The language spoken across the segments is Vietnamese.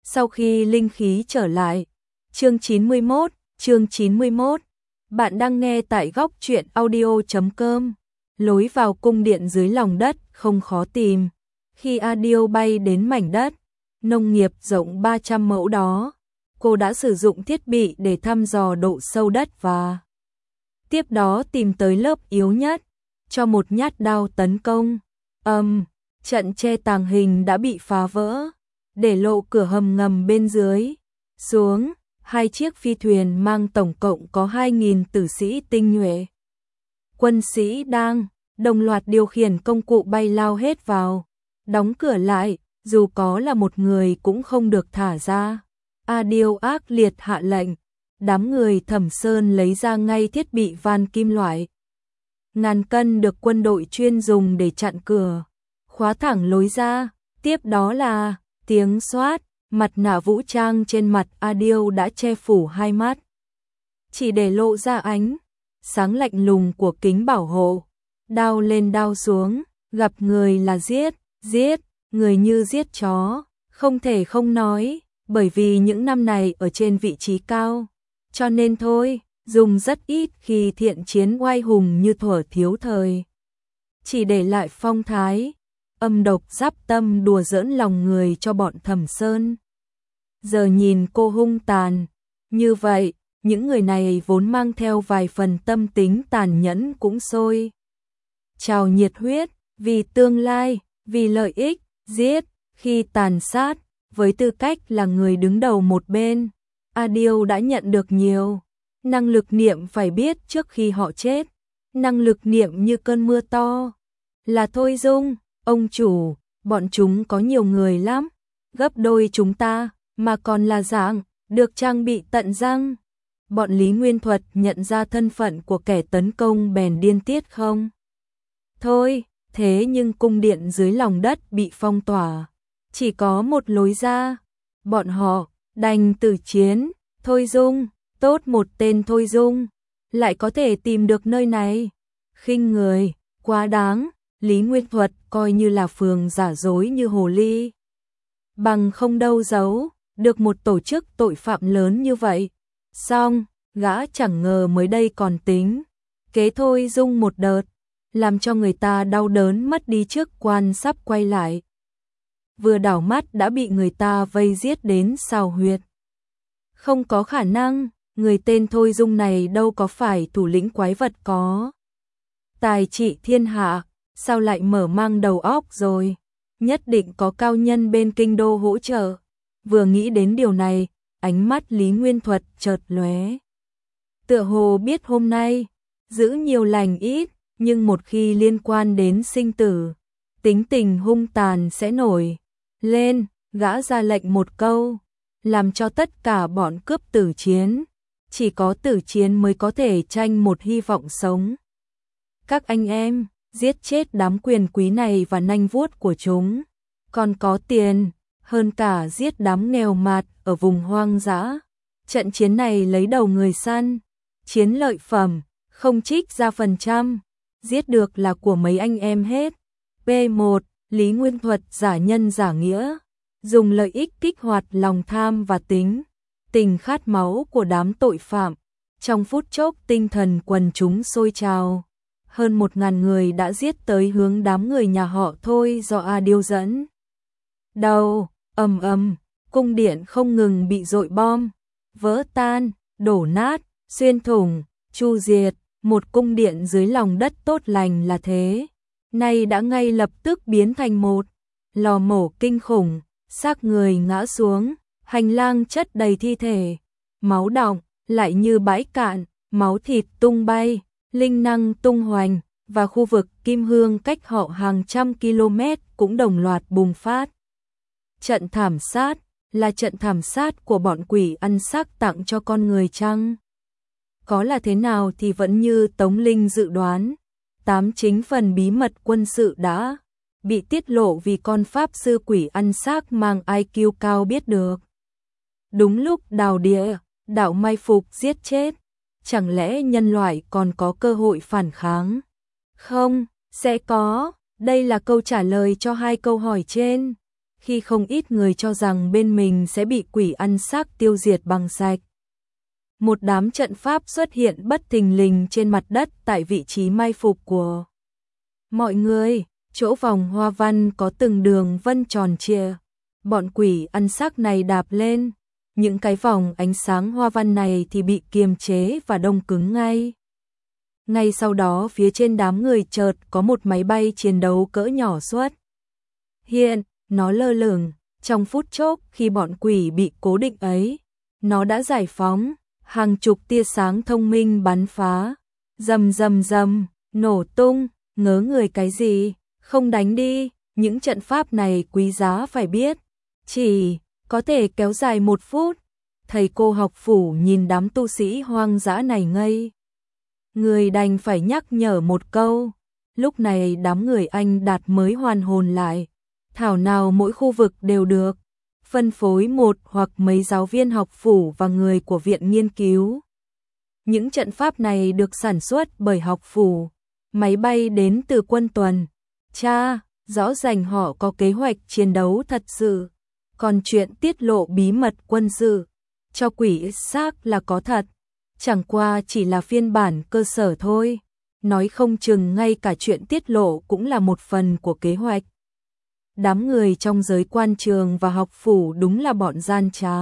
Sau khi linh khí trở lại. Chương 91. Bạn đang nghe tại góc truyện audio.com. Lối vào cung điện dưới lòng đất không khó tìm. Khi Adio bay đến mảnh đất nông nghiệp rộng 300 mẫu đó, cô đã sử dụng thiết bị để thăm dò độ sâu đất và tiếp đó tìm tới lớp yếu nhất, cho một nhát đao tấn công. Trận che tàng hình đã bị phá vỡ, để lộ cửa hầm ngầm bên dưới. Xuống, 2 chiếc phi thuyền mang tổng cộng có 2.000 tử sĩ tinh nhuệ. Quân sĩ đang đồng loạt điều khiển công cụ bay lao hết vào, đóng cửa lại, dù có là một người cũng không được thả ra. Adio ác liệt hạ lệnh, đám người Thẩm Sơn lấy ra ngay thiết bị van kim loại. Ngàn cân được quân đội chuyên dùng để chặn cửa, khóa thẳng lối ra, tiếp đó là tiếng xoát, mặt nạ vũ trang trên mặt Adio đã che phủ hai mắt, chỉ để lộ ra ánh sáng lạnh lùng của kính bảo hộ. Đao lên đao xuống, gặp người là giết, người như giết chó, không thể không nói, bởi vì những năm này ở trên vị trí cao, cho nên thôi, dùng rất ít khi thiện chiến oai hùng như thuở thiếu thời. Chỉ để lại phong thái âm độc giáp tâm đùa giỡn lòng người cho bọn Thẩm Sơn. Giờ nhìn cô hung tàn như vậy, những người này vốn mang theo vài phần tâm tính tàn nhẫn cũng sôi trào nhiệt huyết, vì tương lai, vì lợi ích, giết, khi tàn sát, với tư cách là người đứng đầu một bên. Adio đã nhận được nhiều năng lực niệm phải biết trước khi họ chết, năng lực niệm như cơn mưa to. Là Thôi Dung, ông chủ, bọn chúng có nhiều người lắm, gấp đôi chúng ta, mà còn là dạng, được trang bị tận răng. Bọn Lý Nguyên Thuật nhận ra thân phận của kẻ tấn công bèn điên tiết không? Thôi, thế nhưng cung điện dưới lòng đất bị phong tỏa, chỉ có một lối ra. Bọn họ đành tử chiến. Thôi Dung, tốt một tên Thôi Dung, lại có thể tìm được nơi này. Khinh người, quá đáng. Lý Nguyên Thuật coi như là phường giả dối như hồ ly, bằng không đâu giấu được một tổ chức tội phạm lớn như vậy. Xong, gã chẳng ngờ mới đây còn tính kế Thôi Dung một đợt, làm cho người ta đau đớn mất đi chức quan sắp quay lại. Vừa đảo mắt đã bị người ta vây giết đến xào huyệt. Không có khả năng, người tên Thôi Dung này đâu có phải thủ lĩnh quái vật có tài trị thiên hạ, sao lại mở mang đầu óc rồi? Nhất định có cao nhân bên kinh đô hỗ trợ. Vừa nghĩ đến điều này, ánh mắt Lý Nguyên Thuật chợt lóe. Tựa hồ biết hôm nay giữ nhiều lành ít, nhưng một khi liên quan đến sinh tử, tính tình hung tàn sẽ nổi lên. Gã ra lệnh một câu, làm cho tất cả bọn cướp tử chiến. Chỉ có tử chiến mới có thể tranh một hy vọng sống. Các anh em, giết chết đám quyền quý này và nanh vuốt của chúng, còn có tiền hơn cả giết đám nghèo mạt ở vùng hoang dã. Trận chiến này lấy đầu người săn, chiến lợi phẩm không trích ra phần trăm, giết được là của mấy anh em hết. P1. Lý Nguyên Thuật giả nhân giả nghĩa, dùng lợi ích kích hoạt lòng tham và tình khát máu của đám tội phạm. Trong phút chốc tinh thần quần chúng sôi trào, hơn 1.000 người đã giết tới hướng đám người nhà họ Thôi do Adio dẫn đầu. Cung điện không ngừng bị dội bom, vỡ tan, đổ nát, xuyên thủng, chu diệt. Một cung điện dưới lòng đất tốt lành là thế, nay đã ngay lập tức biến thành một lò mổ kinh khủng. Xác người ngã xuống, hành lang chất đầy thi thể, máu đọng lại như bãi cạn, máu thịt tung bay, linh năng tung hoành, và khu vực Kim Hương cách họ hàng trăm km cũng đồng loạt bùng phát. Trận thảm sát là trận thảm sát của bọn quỷ ăn xác tặng cho con người chăng? Có là thế nào thì vẫn như Tống Linh dự đoán, 9 phần bí mật quân sự đã bị tiết lộ vì con pháp sư quỷ ăn xác mang IQ cao biết được. Đúng lúc đào địa, đạo mai phục giết chết, chẳng lẽ nhân loại còn có cơ hội phản kháng? Không, sẽ có. Đây là câu trả lời cho hai câu hỏi trên. khi không ít người cho rằng bên mình sẽ bị quỷ ăn xác tiêu diệt bằng sạch. Một đám trận pháp xuất hiện bất thình lình trên mặt đất tại vị trí mai phục của mọi người, chỗ vòng hoa văn có từng đường vân tròn trịa. Bọn quỷ ăn xác này đạp lên, những cái vòng ánh sáng hoa văn này thì bị kiềm chế và đông cứng ngay. Ngay sau đó phía trên đám người chợt có một máy bay chiến đấu cỡ nhỏ xuất hiện, nó lơ lửng, trong phút chốc khi bọn quỷ bị cố định ấy, nó đã giải phóng, hàng chục tia sáng thông minh bắn phá, rầm rầm rầm, nổ tung, ngớ người cái gì, không đánh đi, những trận pháp này quý giá phải biết, chỉ có thể kéo dài 1 phút. Thầy cô học phủ nhìn đám tu sĩ hoang dã này ngây người, đành phải nhắc nhở một câu. Lúc này đám người Anh Đạt mới hoàn hồn lại, thảo nào mỗi khu vực đều được phân phối một hoặc mấy giáo viên học phủ và người của viện nghiên cứu. Những trận pháp này được sản xuất bởi học phủ, máy bay đến từ quân tuần. Cha, rõ ràng họ có kế hoạch chiến đấu thật sự, còn chuyện tiết lộ bí mật quân sự cho quỷ xác là có thật, chẳng qua chỉ là phiên bản cơ sở thôi, nói không chừng ngay cả chuyện tiết lộ cũng là một phần của kế hoạch. Đám người trong giới quan trường và học phủ đúng là bọn gian trá.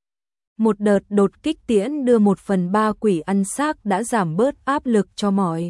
Một đợt đột kích tiễn đưa 1/3 quỷ ăn xác đã giảm bớt áp lực cho mọi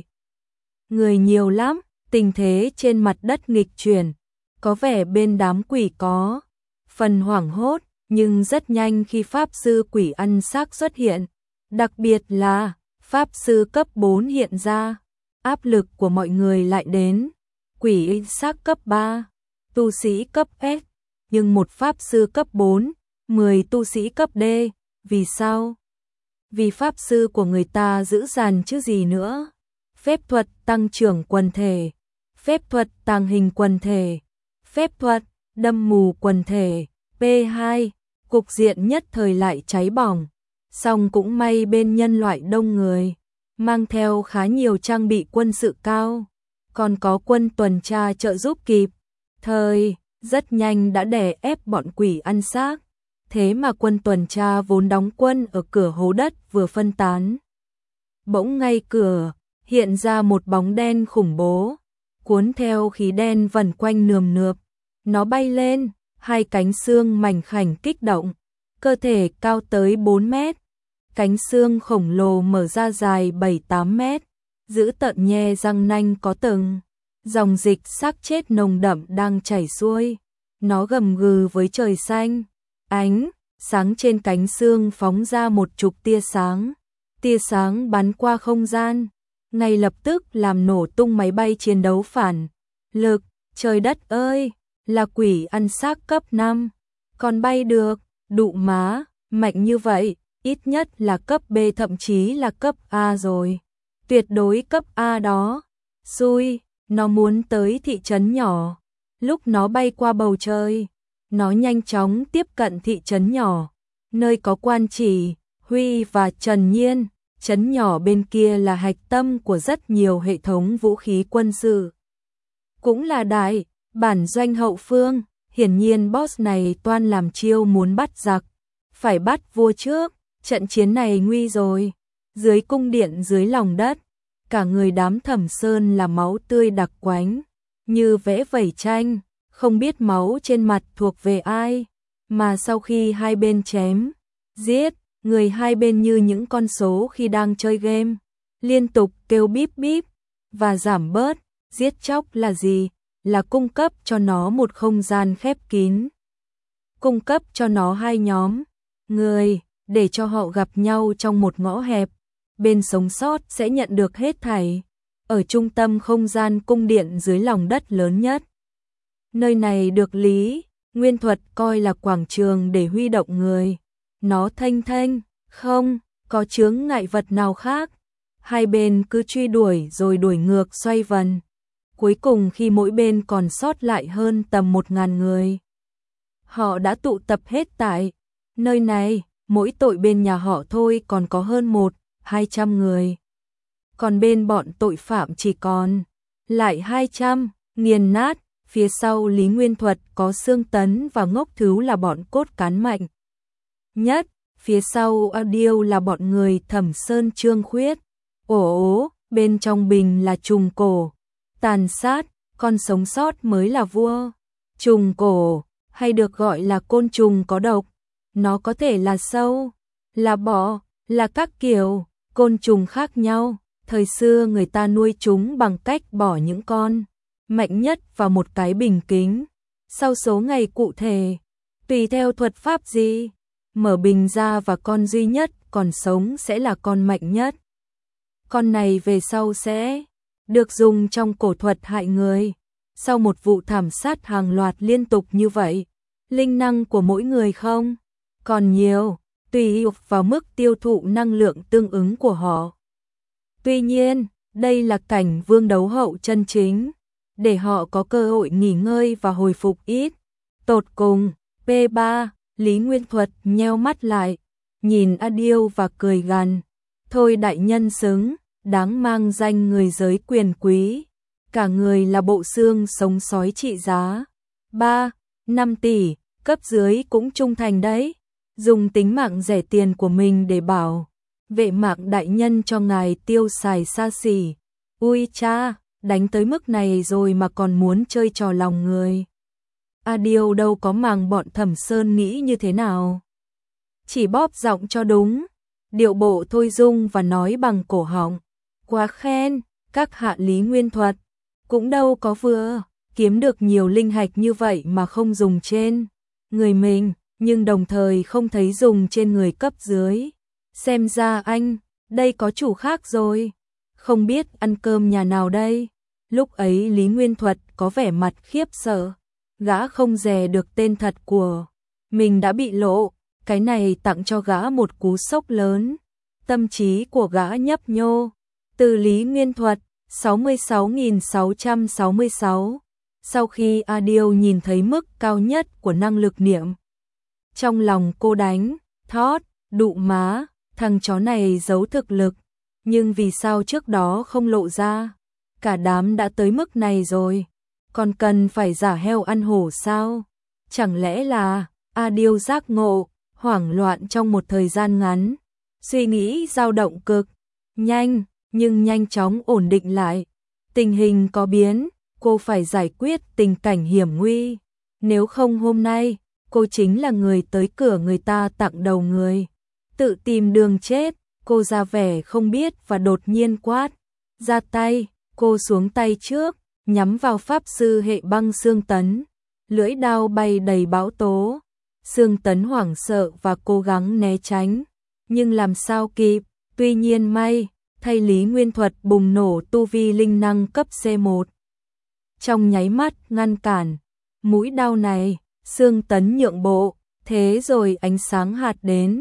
người nhiều lắm, tình thế trên mặt đất nghịch chuyển, có vẻ bên đám quỷ có phần hoảng hốt, nhưng rất nhanh khi pháp sư quỷ ăn xác xuất hiện, đặc biệt là pháp sư cấp 4 hiện ra, áp lực của mọi người lại đến. Quỷ xác cấp 3, tu sĩ cấp S, nhưng một pháp sư cấp 4, 10 tu sĩ cấp D, vì sao? Vì pháp sư của người ta dữ dằn chứ gì nữa. Phép thuật tăng trưởng quần thể, phép thuật tàng hình quần thể, phép thuật đâm mù quần thể, P2, cục diện nhất thời lại cháy bỏng. Song cũng may bên nhân loại đông người, mang theo khá nhiều trang bị quân sự cao, còn có quân tuần tra trợ giúp kịp thời, rất nhanh đã đè ép bọn quỷ ăn xác. Thế mà quân tuần tra vốn đóng quân ở cửa hố đất vừa phân tán. Bỗng ngay cửa, hiện ra một bóng đen khủng bố, cuốn theo khí đen vần quanh nườm nượp. Nó bay lên, hai cánh xương mảnh khảnh kích động, cơ thể cao tới 4 mét. Cánh xương khổng lồ mở ra dài 7-8 mét, giữ tợn nhe răng nanh có từng dòng dịch xác chết nồng đậm đang chảy xuôi. Nó gầm gừ với trời xanh, ánh sáng trên cánh xương phóng ra một chục tia sáng. Tia sáng bắn qua không gian, ngay lập tức làm nổ tung máy bay chiến đấu phản lực. Trời đất ơi, là quỷ ăn xác cấp 5, còn bay được, đụ má, mạnh như vậy, ít nhất là cấp B thậm chí là cấp A rồi. Tuyệt đối cấp A đó. Xui, nó muốn tới thị trấn nhỏ. Lúc nó bay qua bầu trời, nó nhanh chóng tiếp cận thị trấn nhỏ, nơi có Quan Chỉ, Huy và Trần Nhiên. Trấn nhỏ bên kia là hạch tâm của rất nhiều hệ thống vũ khí quân sự. Cũng là đại bản doanh hậu phương, hiển nhiên boss này toan làm chiêu muốn bắt giặc, phải bắt vua trước, trận chiến này nguy rồi. Dưới cung điện dưới lòng đất, cả người đám Thẩm Sơn là máu tươi đặc quánh, như vẽ vẩy tranh, không biết máu trên mặt thuộc về ai, mà sau khi hai bên chém, giết, người hai bên như những con số khi đang chơi game, liên tục kêu bíp bíp và giảm bớt. Giết chóc là gì? Là cung cấp cho nó một không gian khép kín, cung cấp cho nó hai nhóm người để cho họ gặp nhau trong một ngõ hẹp, bên sống sót sẽ nhận được hết thảy. Ở trung tâm không gian cung điện dưới lòng đất lớn nhất, nơi này được Lý Nguyên Thuật coi là quảng trường để huy động người. Nó thanh thanh, không có chướng ngại vật nào khác. Hai bên cứ truy đuổi rồi đuổi ngược xoay vần. Cuối cùng khi mỗi bên còn sót lại hơn tầm 1000 người, họ đã tụ tập hết tại nơi này. Mỗi tội bên nhà họ thôi còn có hơn 100-200 người, còn bên bọn tội phạm chỉ còn lại 200, nghiền nát. Phía sau Lý Nguyên Thuật có Sương Tấn và Ngốc Thứu là bọn cốt cán mạnh nhất. Phía sau Audio là bọn người Thẩm Sơn Trương Khuyết. Ồ, bên trong bình là trùng cổ. Tàn sát, con sống sót mới là vua. Trùng cổ, hay được gọi là côn trùng có độc. Nó có thể là sâu, là bọ, là các kiểu côn trùng khác nhau. Thời xưa người ta nuôi chúng bằng cách bỏ những con mạnh nhất vào một cái bình kính. Sau số ngày cụ thể, tùy theo thuật pháp gì, mở bình ra và con duy nhất còn sống sẽ là con mạnh nhất. Con này về sau sẽ được dùng trong cổ thuật hại người. Sau một vụ thảm sát hàng loạt liên tục như vậy, linh năng của mỗi người không còn nhiều, tùy vào mức tiêu thụ năng lượng tương ứng của họ. Tuy nhiên, đây là cảnh vương đấu hậu chân chính, để họ có cơ hội nghỉ ngơi và hồi phục ít. Tột cùng, P3, Lý Nguyên Thuật nheo mắt lại, nhìn Adiêu và cười gằn. Thôi đại nhân xứng, đáng mang danh người giới quyền quý. Cả người là bộ xương sống sói trị giá 3-5 tỷ, cấp dưới cũng trung thành đấy. Dùng tính mạng rẻ tiền của mình để bảo vệ mạng đại nhân cho ngài tiêu xài xa xỉ. Ui cha, đánh tới mức này rồi mà còn muốn chơi trò lòng người. Adiêu đâu có màng bọn Thẩm Sơn nghĩ như thế nào. Chỉ bóp giọng cho đúng, điệu bộ thôi dung và nói bằng cổ họng. Quá khen, các hạ Lý Nguyên Thuật, cũng đâu có vừa kiếm được nhiều linh hạch như vậy mà không dùng trên người mình, nhưng đồng thời không thấy dùng trên người cấp dưới. Xem ra anh, đây có chủ khác rồi. Không biết ăn cơm nhà nào đây. Lúc ấy Lý Nguyên Thuật có vẻ mặt khiếp sợ. Gã không dè được tên thật của mình đã bị lộ. Cái này tặng cho gã một cú sốc lớn. Tâm trí của gã nhấp nhô. Từ Lý Nguyên Thuật 66.666. Sau khi Adiêu nhìn thấy mức cao nhất của năng lực niệm, trong lòng cô đánh thót, đụ má, thằng chó này giấu thực lực, nhưng vì sao trước đó không lộ ra? Cả đám đã tới mức này rồi, còn cần phải giả heo ăn hổ sao? Chẳng lẽ là Adiêu giác ngộ, hoảng loạn trong một thời gian ngắn, suy nghĩ dao động cực nhanh, nhưng nhanh chóng ổn định lại. Tình hình có biến, cô phải giải quyết tình cảnh hiểm nguy, nếu không hôm nay cô chính là người tới cửa người ta tặng đầu người. Tự tìm đường chết, cô ra vẻ không biết và đột nhiên quát. Ra tay, cô xuống tay trước, nhắm vào pháp sư hệ băng Sương Tấn. Lưỡi đao bay đầy bão tố. Sương Tấn hoảng sợ và cố gắng né tránh, nhưng làm sao kịp. Tuy nhiên may, thay Lý Nguyên Thuật bùng nổ tu vi linh năng cấp C1. Trong nháy mắt ngăn cản mũi đao này. Sương Tấn nhượng bộ, thế rồi ánh sáng hạt đến.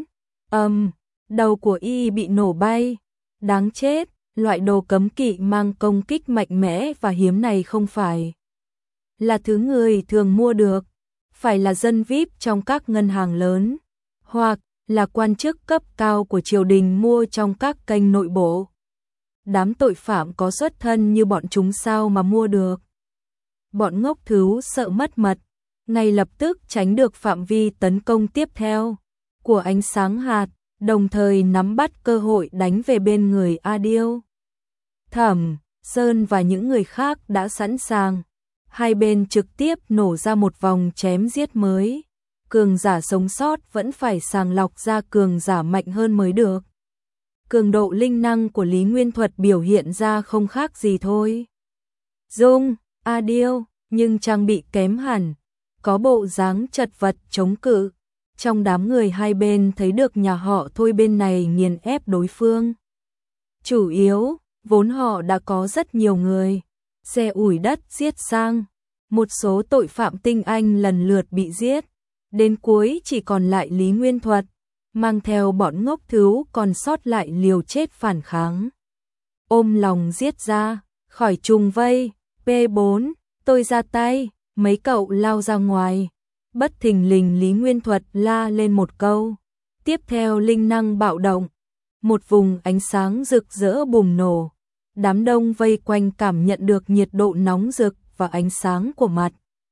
Đầu của y bị nổ bay. Đáng chết, loại đồ cấm kỵ mang công kích mạnh mẽ và hiếm này không phải là thứ người thường mua được, phải là dân VIP trong các ngân hàng lớn, hoặc là quan chức cấp cao của triều đình mua trong các kênh nội bộ. Đám tội phạm có xuất thân như bọn chúng sao mà mua được. Bọn Ngốc Thứu sợ mất mật, ngay lập tức tránh được phạm vi tấn công tiếp theo của ánh sáng hạt, đồng thời nắm bắt cơ hội đánh về bên người Adiêu. Thẩm Sơn và những người khác đã sẵn sàng, hai bên trực tiếp nổ ra một vòng chém giết mới. Cường giả sống sót vẫn phải sàng lọc ra cường giả mạnh hơn mới được. Cường độ linh năng của Lý Nguyên Thuật biểu hiện ra không khác gì thôi Dung, Adiêu, nhưng trang bị kém hẳn, có bộ dáng chật vật chống cự. Trong đám người hai bên thấy được nhà họ Thôi bên này nghiền ép đối phương. Chủ yếu, vốn họ đã có rất nhiều người, xe ủi đất giết sang. Một số tội phạm tinh anh lần lượt bị giết. Đến cuối chỉ còn lại Lý Nguyên Thuật, mang theo bọn Ngốc Thứu còn sót lại liều chết phản kháng. Ôm lòng giết ra, khỏi trùng vây, P4, tôi ra tay, mấy cậu lao ra ngoài. Bất thình lình Lý Nguyên Thuật la lên một câu. Tiếp theo linh năng bạo động. Một vùng ánh sáng rực rỡ bùng nổ. Đám đông vây quanh cảm nhận được nhiệt độ nóng rực vào ánh sáng của mặt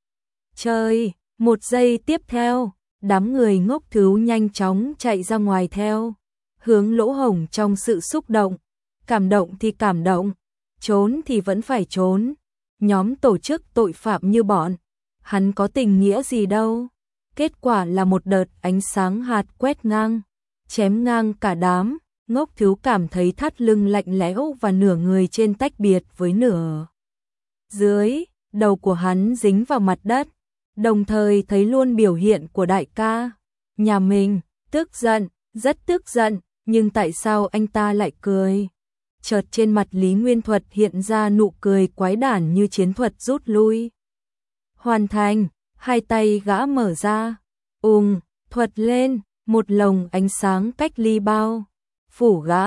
trời. Một giây tiếp theo, đám người ngốc thứu nhanh chóng chạy ra ngoài theo hướng lỗ hổng trong sự xúc động. Cảm động thì cảm động, trốn thì vẫn phải trốn. Nhóm tổ chức tội phạm như bọn hắn có tình nghĩa gì đâu. Kết quả là một đợt ánh sáng hạt quét ngang, chém ngang cả đám. Ngốc thứu cảm thấy thắt lưng lạnh lẽo và nửa người trên tách biệt với nửa dưới. Đầu của hắn dính vào mặt đất, đồng thời thấy luôn biểu hiện của đại ca nhà mình. Tức giận, rất tức giận, nhưng tại sao anh ta lại cười? Chợt trên mặt Lý Nguyên Thuật hiện ra nụ cười quái đản như chiến thuật rút lui. Hoàn thành, hai tay gã mở ra, thuật lên, một lồng ánh sáng cách ly bao phủ gã.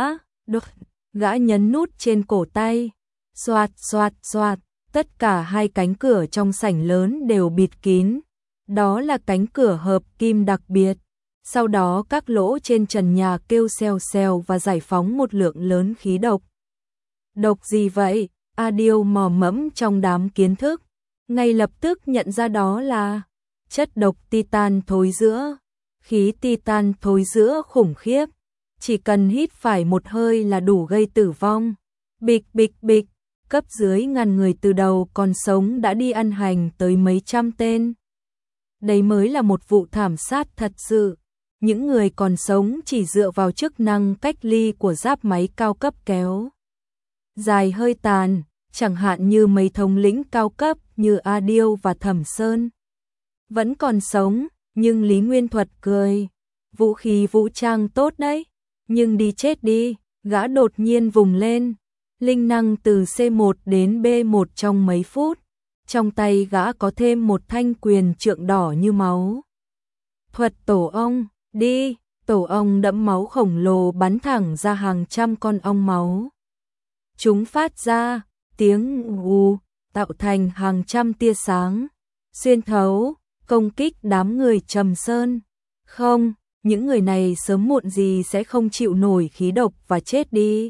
Gã nhấn nút trên cổ tay, xoạt xoạt xoạt, tất cả hai cánh cửa trong sảnh lớn đều bịt kín. Đó là cánh cửa hợp kim đặc biệt. Sau đó các lỗ trên trần nhà kêu xèo xèo và giải phóng một lượng lớn khí độc. Độc gì vậy? A Điêu mò mẫm trong đám kiến thức, ngay lập tức nhận ra đó là chất độc titan thối rữa. Khí titan thối rữa khủng khiếp, chỉ cần hít phải một hơi là đủ gây tử vong. Bịch bịch bịch, cấp dưới ngàn người từ đầu còn sống đã đi ăn hành tới mấy trăm tên. Đấy mới là một vụ thảm sát thật sự. Những người còn sống chỉ dựa vào chức năng cách ly của giáp máy cao cấp kéo dài hơi tàn, chẳng hạn như mấy thống lĩnh cao cấp như A Điêu và Thẩm Sơn vẫn còn sống. Nhưng Lý Nguyên Thuật cười, vũ khí vũ trang tốt đấy, nhưng đi chết đi. Gã đột nhiên vùng lên, linh năng từ C1 đến B1 trong mấy phút. Trong tay gã có thêm một thanh quyền trượng đỏ như máu. Thuật tổ ong, đi. Tổ ong đẫm máu khổng lồ bắn thẳng ra hàng trăm con ong máu. Chúng phát ra tiếng ù, tạo thành hàng trăm tia sáng, xuyên thấu, công kích đám người Trầm Sơn. Không, những người này sớm muộn gì sẽ không chịu nổi khí độc và chết đi.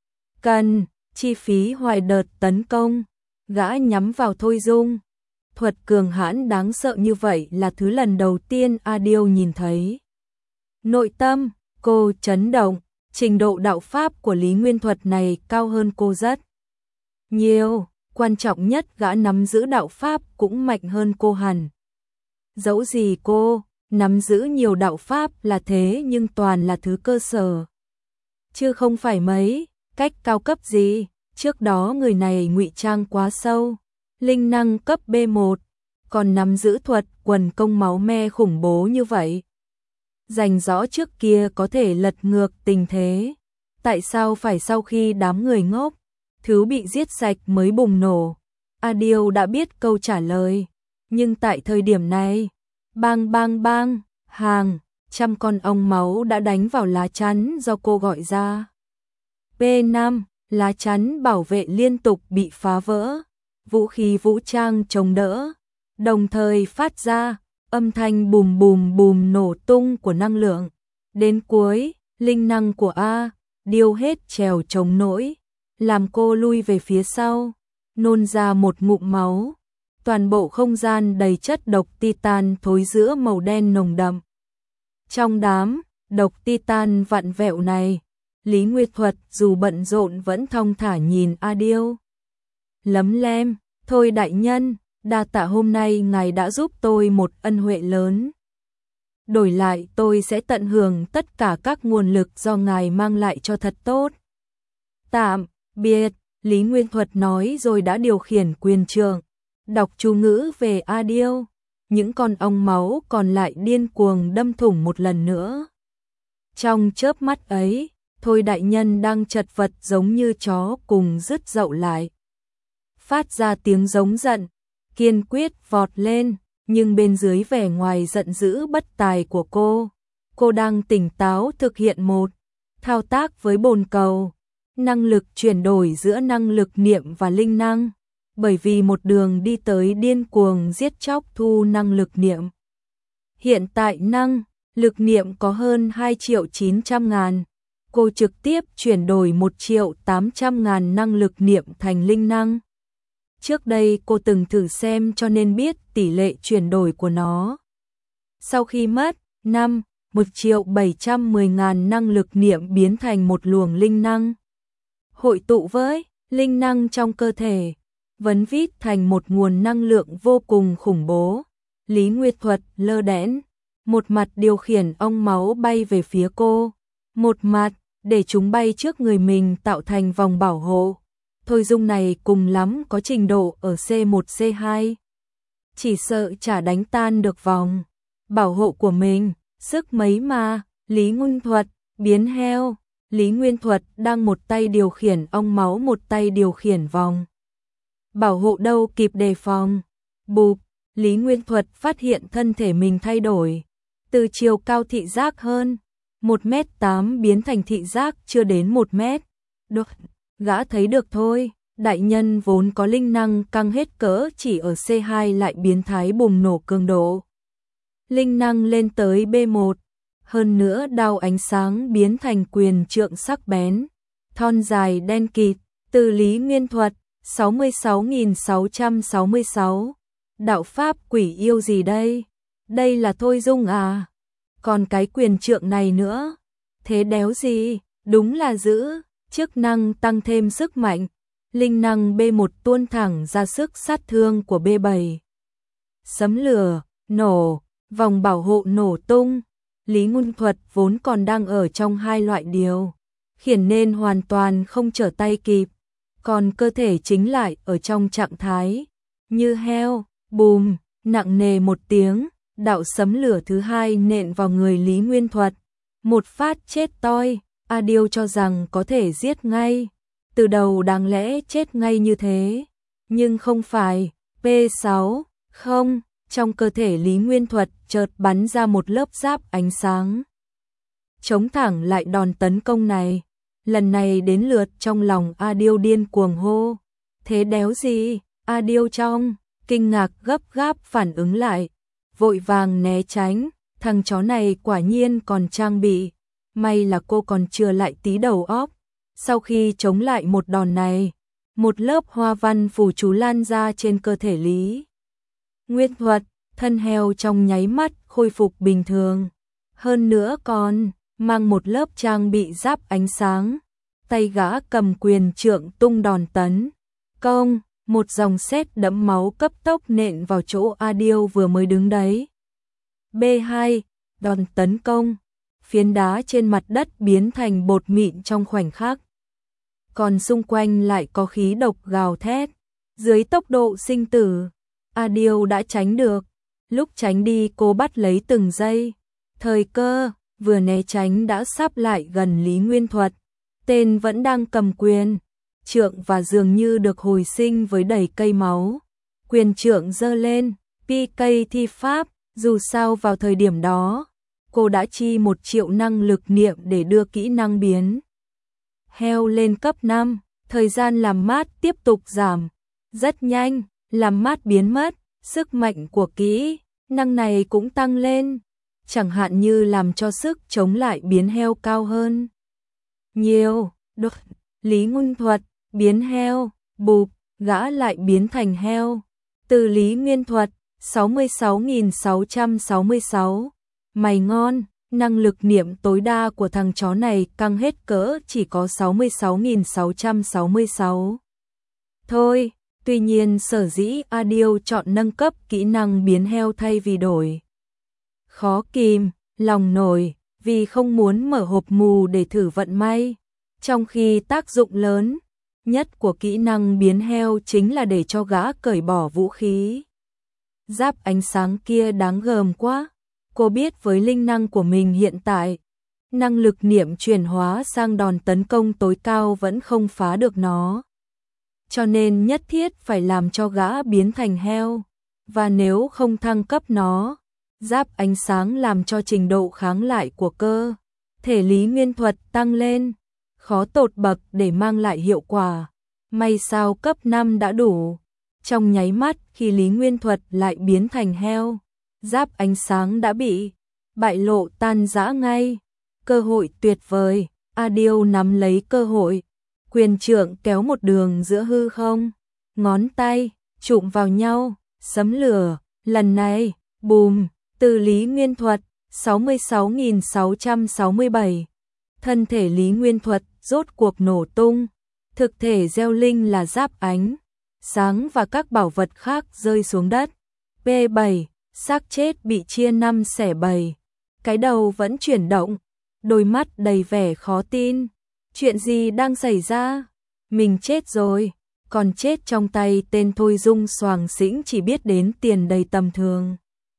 Cần chi phí hoài đợt tấn công, gã nhắm vào Thôi Dung. Thuật cường hãn đáng sợ như vậy là thứ lần đầu tiên A Điêu nhìn thấy. Nội tâm cô chấn động, trình độ đạo pháp của Lý Nguyên Thuật này cao hơn cô rất nhiều. Quan trọng nhất, gã nắm giữ đạo pháp cũng mạnh hơn cô hẳn. Dẫu gì cô nắm giữ nhiều đạo pháp là thế, nhưng toàn là thứ cơ sở, chứ không phải mấy cách cao cấp gì. Trước đó người này ngụy trang quá sâu, linh năng cấp B1, còn nắm giữ thuật quần công máu me khủng bố như vậy. Rành rõ trước kia có thể lật ngược tình thế. Tại sao phải sau khi đám người ngốc thứ bị giết sạch mới bùng nổ? A Điêu đã biết câu trả lời, nhưng tại thời điểm này, bang bang bang, hàng trăm con ong máu đã đánh vào lá chắn do cô gọi ra. P5, lá chắn bảo vệ liên tục bị phá vỡ, vũ khí vũ trang chống đỡ, đồng thời phát ra âm thanh bùm bùm bùm nổ tung của năng lượng. Đến cuối, linh năng của A Điêu hết trèo chống nổi, làm cô lui về phía sau, nôn ra một ngụm máu. Toàn bộ không gian đầy chất độc titan thối rữa màu đen nồng đậm. Trong đám độc titan vặn vẹo này, Lý Nguyệt Thuật dù bận rộn vẫn thong thả nhìn A Điêu. Lấm lem, thôi đại nhân, đa tạ hôm nay ngài đã giúp tôi một ân huệ lớn. Đổi lại tôi sẽ tận hưởng tất cả các nguồn lực do ngài mang lại cho thật tốt. Tạm biệt, Lý Nguyên Thuật nói rồi đã điều khiển quyền trượng, đọc chú ngữ về A Điêu. Những con ong máu còn lại điên cuồng đâm thủng một lần nữa. Trong chớp mắt ấy, Thôi đại nhân đang chật vật giống như chó cùng rứt dậu lại. Phát ra tiếng giống giận, kiên quyết vọt lên, nhưng bên dưới vẻ ngoài giận dữ bất tài của cô đang tỉnh táo thực hiện một thao tác với bồn cầu, năng lực chuyển đổi giữa năng lực niệm và linh năng, bởi vì một đường đi tới điên cuồng giết chóc thu năng lực niệm. Hiện tại năng lực niệm có hơn 2.900.000, cô trực tiếp chuyển đổi 1.800.000 năng lực niệm thành linh năng. Trước đây cô từng thử xem cho nên biết tỷ lệ chuyển đổi của nó. Sau khi mất 1.710.000 năng lực niệm biến thành một luồng linh năng. Hội tụ với linh năng trong cơ thể, vấn vít thành một nguồn năng lượng vô cùng khủng bố. Lý Nguyệt Thuật lơ đễnh, một mặt điều khiển ong máu bay về phía cô, một mặt để chúng bay trước người mình tạo thành vòng bảo hộ. Thôi dung này cùng lắm có trình độ ở C1 C2. Chỉ sợ chả đánh tan được vòng bảo hộ của mình, sức mấy mà. Lý Nguyên Thuật biến heo. Lý Nguyên Thuật đang một tay điều khiển ong máu, một tay điều khiển vòng bảo hộ, đâu kịp đề phòng. Bụp, Lý Nguyên Thuật phát hiện thân thể mình thay đổi, từ chiều cao thị giác hơn 1m8 biến thành thị giác chưa đến 1m. Được, gã thấy được thôi, đại nhân vốn có linh năng căng hết cỡ chỉ ở C2 lại biến thái bùng nổ cường độ. Linh năng lên tới B1, hơn nữa đao ánh sáng biến thành quyền trượng sắc bén, thon dài đen kịt. Từ Lý Nguyên Thuật 66.666. Đạo pháp quỷ yêu gì đây? Đây là Thôi Dung à? Còn cái quyền trượng này nữa? Thế đéo gì? Đúng là giữ, chức năng tăng thêm sức mạnh. Linh năng B1 tuôn thẳng ra sức sát thương của B7. Sấm lửa, nổ, vòng bảo hộ nổ tung. Lý Nguyên Thuật vốn còn đang ở trong hai loại điều khiển nên hoàn toàn không trở tay kịp, còn cơ thể chính lại ở trong trạng thái như heo. Bùm, nặng nề một tiếng, đạo sấm lửa thứ hai nện vào người Lý Nguyên Thuật. Một phát chết toi. A Điêu cho rằng có thể giết ngay, từ đầu đáng lẽ chết ngay như thế, nhưng không phải. P6, không, trong cơ thể Lý Nguyên Thuật chợt bắn ra một lớp giáp ánh sáng, chống thẳng lại đòn tấn công này. Lần này đến lượt trong lòng A Điêu điên cuồng hô. Thế đéo gì? A Điêu trong kinh ngạc gấp gáp phản ứng lại, vội vàng né tránh. Thằng chó này quả nhiên còn trang bị, may là cô còn chưa lại tí đầu óc. Sau khi chống lại một đòn này, một lớp hoa văn phù chú lan ra trên cơ thể Lý Nguyên Thuật, thân heo trong nháy mắt khôi phục bình thường, hơn nữa còn mang một lớp trang bị giáp ánh sáng. Tay gã cầm quyền trượng tung đòn tấn công, một dòng sét đẫm máu cấp tốc nện vào chỗ A Điêu vừa mới đứng đấy. B2, đòn tấn công, phiến đá trên mặt đất biến thành bột mịn trong khoảnh khắc, còn xung quanh lại có khí độc gào thét. Dưới tốc độ sinh tử, A Điêu đã tránh được. Lúc tránh đi cô bắt lấy từng giây thời cơ, vừa né tránh đã sắp lại gần Lý Nguyên Thuật. Tên vẫn đang cầm quyền trượng và dường như được hồi sinh với đầy cây máu. Quyền trượng giơ lên, PK thi pháp. Dù sao vào thời điểm đó, cô đã chi 1 triệu năng lực niệm để đưa kỹ năng biến heo lên cấp 5. Thời gian làm mát tiếp tục giảm. Rất nhanh, làm mát biến mất, sức mạnh của kỹ năng này cũng tăng lên. Chẳng hạn như làm cho sức chống lại biến heo cao hơn nhiều. Được, Lý Nguyên Thuật biến heo, bụp, gã lại biến thành heo. Từ Lý Nguyên Thuật 66.666. Mày ngon, năng lực niệm tối đa của thằng chó này căng hết cỡ chỉ có 66.666. Thôi, tuy nhiên sở dĩ A Điêu chọn nâng cấp kỹ năng biến heo thay vì đổi khó kìm lòng nổi, vì không muốn mở hộp mù để thử vận may. Trong khi tác dụng lớn nhất của kỹ năng biến heo chính là để cho gã cởi bỏ vũ khí giáp ánh sáng kia đáng gờm quá. Cô biết với linh năng của mình hiện tại, năng lực niệm chuyển hóa sang đòn tấn công tối cao vẫn không phá được nó. Cho nên nhất thiết phải làm cho gã biến thành heo. Và nếu không thăng cấp nó, giáp ánh sáng làm cho trình độ kháng lại của cơ thể Lý Nguyên Thuật tăng lên, khó tột bậc để mang lại hiệu quả. May sao cấp 5 đã đủ. Trong nháy mắt khi Lý Nguyên Thuật lại biến thành heo, giáp ánh sáng đã bị bại lộ tan rã ngay. Cơ hội tuyệt vời, A Điêu nắm lấy cơ hội, quyền trượng kéo một đường giữa hư không, ngón tay chụm vào nhau, sấm lửa, lần này, bùm, từ Lý Nguyên Thuật, 66.667. Thân thể Lý Nguyên Thuật rốt cuộc nổ tung, thực thể gieo linh là giáp ánh sáng và các bảo vật khác rơi xuống đất. P7, xác chết bị chia 5 xẻ 7. Cái đầu vẫn chuyển động, đôi mắt đầy vẻ khó tin. Chuyện gì đang xảy ra? Mình chết rồi, còn chết trong tay tên Thôi Dung Soàng Xĩnh chỉ biết đến tiền đầy tầm thường.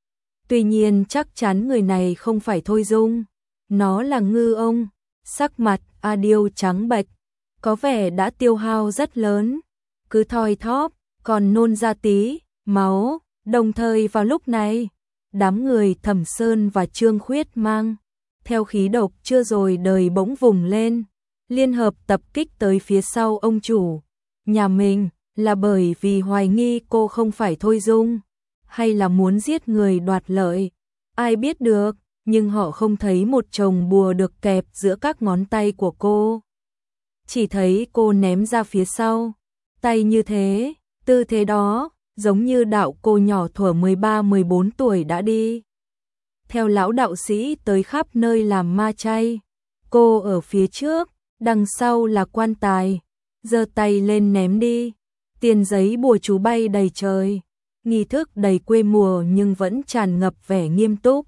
Tuy nhiên chắc chắn người này không phải Thôi Dung, nó là Ngư Ông. Sắc mặt A Điêu trắng bệch, có vẻ đã tiêu hao rất lớn, cứ thoi thóp, còn nôn ra tí máu. Đồng thời vào lúc này, đám người Thẩm Sơn và Trương Khuyết mang theo khí độc chưa rồi đời bỗng vùng lên, liên hợp tập kích tới phía sau ông chủ nhà mình, là bởi vì hoài nghi cô không phải Thôi Dung, hay là muốn giết người đoạt lợi, ai biết được, nhưng họ không thấy một chồng bùa được kẹp giữa các ngón tay của cô. Chỉ thấy cô ném ra phía sau, tay như thế, tư thế đó, giống như đạo cô nhỏ thuở 13-14 tuổi đã đi theo lão đạo sĩ tới khắp nơi làm ma chay. Cô ở phía trước, đằng sau là quan tài, giơ tay lên ném đi, tiền giấy bùa chú bay đầy trời, nghi thức đầy quê mùa nhưng vẫn tràn ngập vẻ nghiêm túc.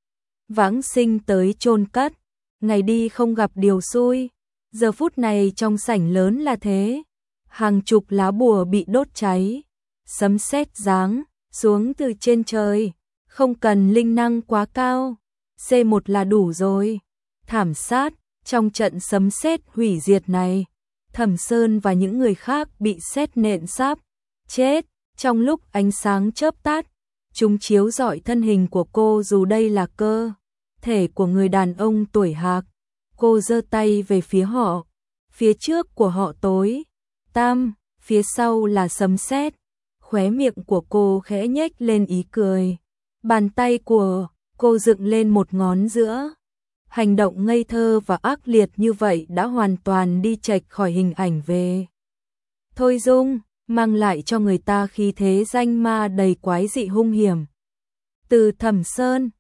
Vãng sinh tới chôn cất, ngày đi không gặp điều xui, giờ phút này trong sảnh lớn là thế, hàng chục lá bùa bị đốt cháy, sấm sét giáng xuống từ trên trời, không cần linh năng quá cao, C1 là đủ rồi. Thảm sát, trong trận sấm sét hủy diệt này, Thẩm Sơn và những người khác bị sét nện sắp chết, trong lúc ánh sáng chớp tắt, chúng chiếu rọi thân hình của cô dù đây là cơ thể của người đàn ông tuổi hạc. Cô giơ tay về phía họ, phía trước của họ tối tăm, phía sau là sấm sét. Khóe miệng của cô khẽ nhếch lên ý cười. Bàn tay của cô dựng lên một ngón giữa. Hành động ngây thơ và ác liệt như vậy đã hoàn toàn đi chệch khỏi hình ảnh về Thôi Dung, mang lại cho người ta khí thế danh ma đầy quái dị hung hiểm. Từ Thẩm Sơn,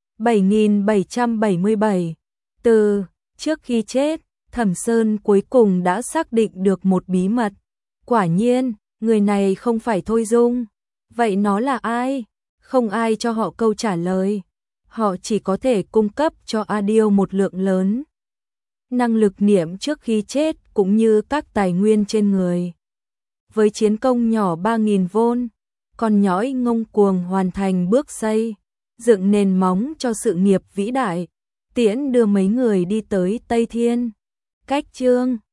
7777. Từ trước khi chết, Thẩm Sơn cuối cùng đã xác định được một bí mật. Quả nhiên, người này không phải Thôi Dung. Vậy nó là ai? Không ai cho họ câu trả lời. Họ chỉ có thể cung cấp cho A Điêu một lượng lớn năng lực niệm trước khi chết cũng như các tài nguyên trên người. Với chiến công nhỏ 3.000 V, con nhõi ngông cuồng hoàn thành bước xây, dựng nền móng cho sự nghiệp vĩ đại, tiễn đưa mấy người đi tới Tây Thiên. Cách chương